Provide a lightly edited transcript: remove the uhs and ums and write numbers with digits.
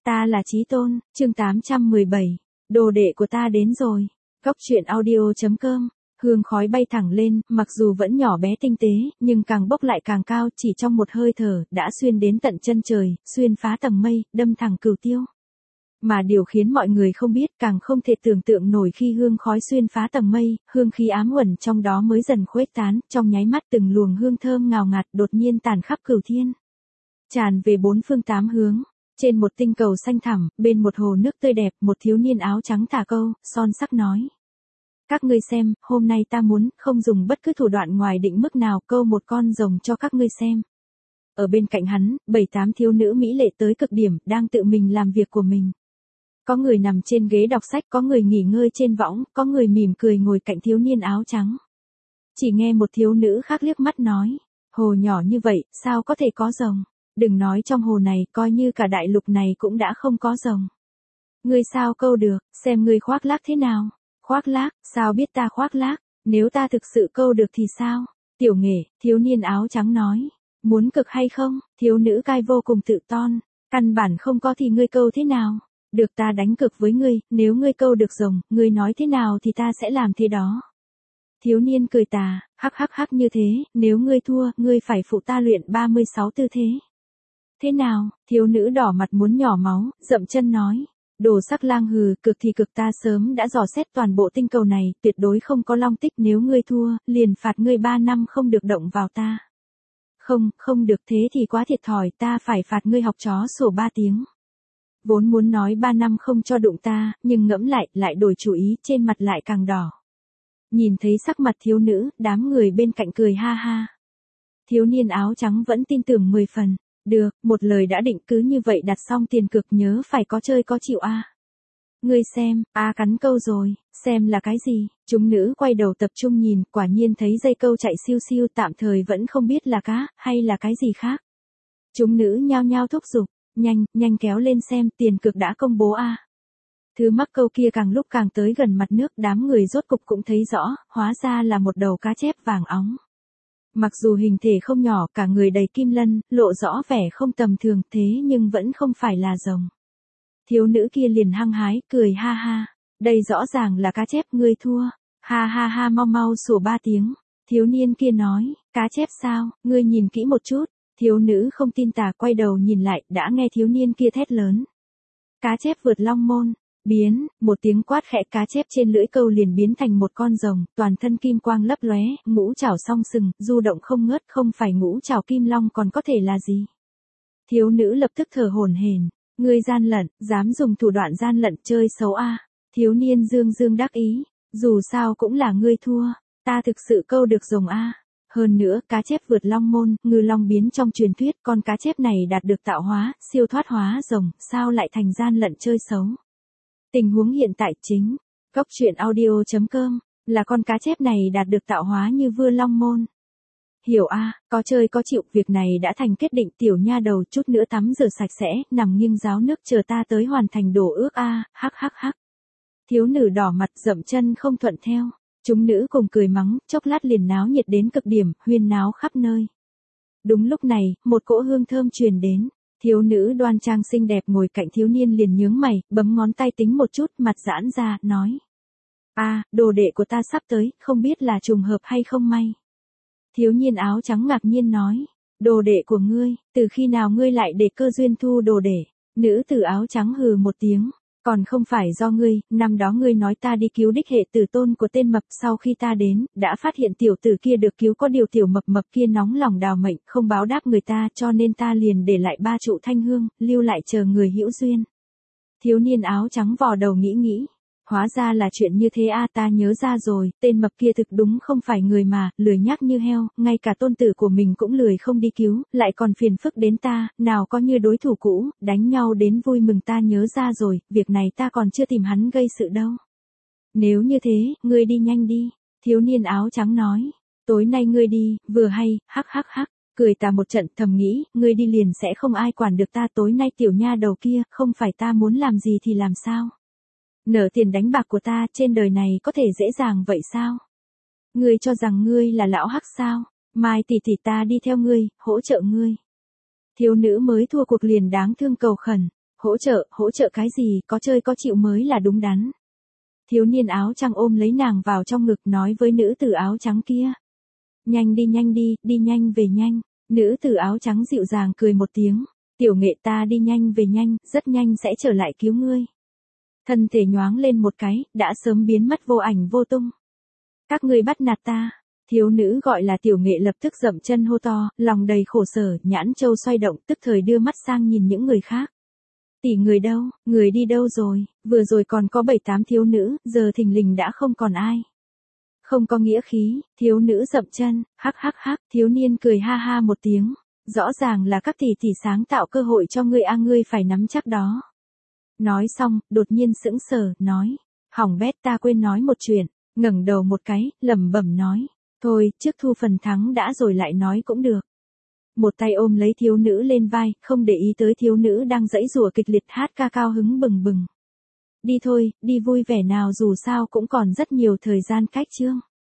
Ta là Chí Tôn, chương 817. Đồ đệ của ta đến rồi. Góc truyện audio.com. Hương khói bay thẳng lên, mặc dù vẫn nhỏ bé tinh tế, nhưng càng bốc lại càng cao, chỉ trong một hơi thở, đã xuyên đến tận chân trời, xuyên phá tầng mây, đâm thẳng cửu tiêu. Mà điều khiến mọi người không biết, càng không thể tưởng tượng nổi khi hương khói xuyên phá tầng mây, hương khí ám uẩn trong đó mới dần khuếch tán, trong nháy mắt từng luồng hương thơm ngào ngạt đột nhiên tản khắp cửu thiên. Tràn về bốn phương tám hướng. Trên một tinh cầu xanh thẳm, bên một hồ nước tươi đẹp, một thiếu niên áo trắng thả câu, son sắc nói. Các ngươi xem, hôm nay ta muốn, không dùng bất cứ thủ đoạn ngoài định mức nào, câu một con rồng cho các ngươi xem. Ở bên cạnh hắn, 7-8 thiếu nữ mỹ lệ tới cực điểm, đang tự mình làm việc của mình. Có người nằm trên ghế đọc sách, có người nghỉ ngơi trên võng, có người mỉm cười ngồi cạnh thiếu niên áo trắng. Chỉ nghe một thiếu nữ khác liếc mắt nói, hồ nhỏ như vậy, sao có thể có rồng? Đừng nói trong hồ này, coi như cả đại lục này cũng đã không có rồng. Ngươi sao câu được, xem ngươi khoác lác thế nào? Khoác lác, sao biết ta khoác lác? Nếu ta thực sự câu được thì sao? Tiểu nghệ, thiếu niên áo trắng nói. Muốn cực hay không? Thiếu nữ cai vô cùng tự ton. Căn bản không có thì ngươi câu thế nào? Được, ta đánh cực với ngươi, nếu ngươi câu được rồng, ngươi nói thế nào thì ta sẽ làm thế đó. Thiếu niên cười tà, hắc hắc hắc như thế, nếu ngươi thua, ngươi phải phụ ta luyện 36 tư thế. Thế nào? Thiếu nữ đỏ mặt muốn nhỏ máu, dậm chân nói. Đồ sắc lang hừ, cực thì cực, ta sớm đã dò xét toàn bộ tinh cầu này, tuyệt đối không có long tích, nếu ngươi thua, liền phạt ngươi 3 năm không được động vào ta. Không được, thế thì quá thiệt thòi, ta phải phạt ngươi học chó sủa 3 tiếng. Vốn muốn nói 3 năm không cho đụng ta, nhưng ngẫm lại đổi chủ ý, trên mặt lại càng đỏ. Nhìn thấy sắc mặt thiếu nữ, đám người bên cạnh cười ha ha. Thiếu niên áo trắng vẫn tin tưởng 10 phần. Được, một lời đã định, cứ như vậy đặt xong tiền cược, nhớ phải có chơi có chịu a. Ngươi xem, cắn câu rồi, xem là cái gì? Chúng nữ quay đầu tập trung nhìn, quả nhiên thấy dây câu chạy siêu siêu, tạm thời vẫn không biết là cá, hay là cái gì khác. Chúng nữ nhao nhao thúc giục, nhanh kéo lên xem, tiền cược đã công bố a. Thứ mắc câu kia càng lúc càng tới gần mặt nước, đám người rốt cục cũng thấy rõ, hóa ra là một đầu cá chép vàng óng. Mặc dù hình thể không nhỏ, cả người đầy kim lân, lộ rõ vẻ không tầm thường, thế nhưng vẫn không phải là rồng. Thiếu nữ kia liền hăng hái, cười ha ha. Đây rõ ràng là cá chép, ngươi thua. Ha ha ha, mau sủa 3 tiếng. Thiếu niên kia nói, cá chép sao, ngươi nhìn kỹ một chút. Thiếu nữ không tin tà, quay đầu nhìn lại, đã nghe thiếu niên kia thét lớn. Cá chép vượt long môn. Biến, một tiếng quát khẽ, cá chép trên lưỡi câu liền biến thành một con rồng, toàn thân kim quang lấp lóe, ngũ trảo song sừng, du động không ngớt, không phải ngũ trảo kim long còn có thể là gì? Thiếu nữ lập tức thở hổn hển, ngươi gian lận, dám dùng thủ đoạn gian lận chơi xấu a? Thiếu niên dương đắc ý, dù sao cũng là ngươi thua, ta thực sự câu được rồng a. Hơn nữa, cá chép vượt long môn, ngư long biến trong truyền thuyết, con cá chép này đạt được tạo hóa, siêu thoát hóa rồng, sao lại thành gian lận chơi xấu? Tình huống hiện tại chính, góc truyện audio.com, là con cá chép này đạt được tạo hóa như vưa long môn. Hiểu a, có chơi có chịu, việc này đã thành kết định, tiểu nha đầu, chút nữa tắm rửa sạch sẽ, nằm nghiêng ráo nước chờ ta tới hoàn thành đồ ước a, hắc hắc hắc. Thiếu nữ đỏ mặt dậm chân không thuận theo, chúng nữ cùng cười mắng, chốc lát liền náo nhiệt đến cực điểm, huyên náo khắp nơi. Đúng lúc này, một cỗ hương thơm truyền đến. Thiếu nữ đoan trang xinh đẹp ngồi cạnh thiếu niên liền nhướng mày, bấm ngón tay tính một chút, mặt giãn ra, nói. Đồ đệ của ta sắp tới, không biết là trùng hợp hay không may. Thiếu niên áo trắng ngạc nhiên nói. Đồ đệ của ngươi, từ khi nào ngươi lại để cơ duyên thu đồ đệ? Nữ tử áo trắng hừ một tiếng. Còn không phải do ngươi, năm đó ngươi nói ta đi cứu đích hệ tử tôn của tên mập, sau khi ta đến, đã phát hiện tiểu tử kia được cứu, có điều tiểu mập kia nóng lòng đào mệnh, không báo đáp người ta, cho nên ta liền để lại 3 trụ thanh hương, lưu lại chờ người hữu duyên. Thiếu niên áo trắng vò đầu nghĩ. Hóa ra là chuyện như thế a, ta nhớ ra rồi, tên mập kia thực đúng không phải người mà, lười nhác như heo, ngay cả tôn tử của mình cũng lười không đi cứu, lại còn phiền phức đến ta, nào có như đối thủ cũ, đánh nhau đến vui mừng, ta nhớ ra rồi, việc này ta còn chưa tìm hắn gây sự đâu. Nếu như thế, ngươi đi nhanh đi, thiếu niên áo trắng nói, tối nay ngươi đi, vừa hay, hắc hắc hắc. Cười ta một trận, thầm nghĩ, ngươi đi liền sẽ không ai quản được ta, tối nay tiểu nha đầu kia, không phải ta muốn làm gì thì làm sao? Nợ tiền đánh bạc của ta, trên đời này có thể dễ dàng vậy sao? Ngươi cho rằng ngươi là lão hắc sao? Mai tỷ tỷ ta đi theo ngươi, hỗ trợ ngươi. Thiếu nữ mới thua cuộc liền đáng thương cầu khẩn. Hỗ trợ cái gì, có chơi có chịu mới là đúng đắn. Thiếu niên áo trắng ôm lấy nàng vào trong ngực nói với nữ tử áo trắng kia. Nhanh đi, đi nhanh về nhanh. Nữ tử áo trắng dịu dàng cười một tiếng. Tiểu Nghệ ta đi nhanh về nhanh, rất nhanh sẽ trở lại cứu ngươi. Thân thể nhoáng lên một cái, đã sớm biến mất vô ảnh vô tung. Các ngươi bắt nạt ta. Thiếu nữ gọi là Tiểu Nghệ lập tức dậm chân hô to, lòng đầy khổ sở, nhãn châu xoay động, tức thời đưa mắt sang nhìn những người khác. Tỷ người đâu, người đi đâu rồi, vừa rồi còn có 7-8 thiếu nữ, giờ thình lình đã không còn ai. Không có nghĩa khí, thiếu nữ dậm chân, hắc, thiếu niên cười ha ha một tiếng. Rõ ràng là các tỷ tỷ sáng tạo cơ hội cho ngươi ngươi phải nắm chắc đó. Nói xong, đột nhiên sững sờ, nói. Hỏng bét ta quên nói một chuyện, ngẩng đầu một cái, lẩm bẩm nói. Thôi, trước thu phần thắng đã rồi lại nói cũng được. Một tay ôm lấy thiếu nữ lên vai, không để ý tới thiếu nữ đang giãy giụa kịch liệt hát ca cao hứng bừng bừng. Đi thôi, đi vui vẻ nào dù sao cũng còn rất nhiều thời gian cách chương.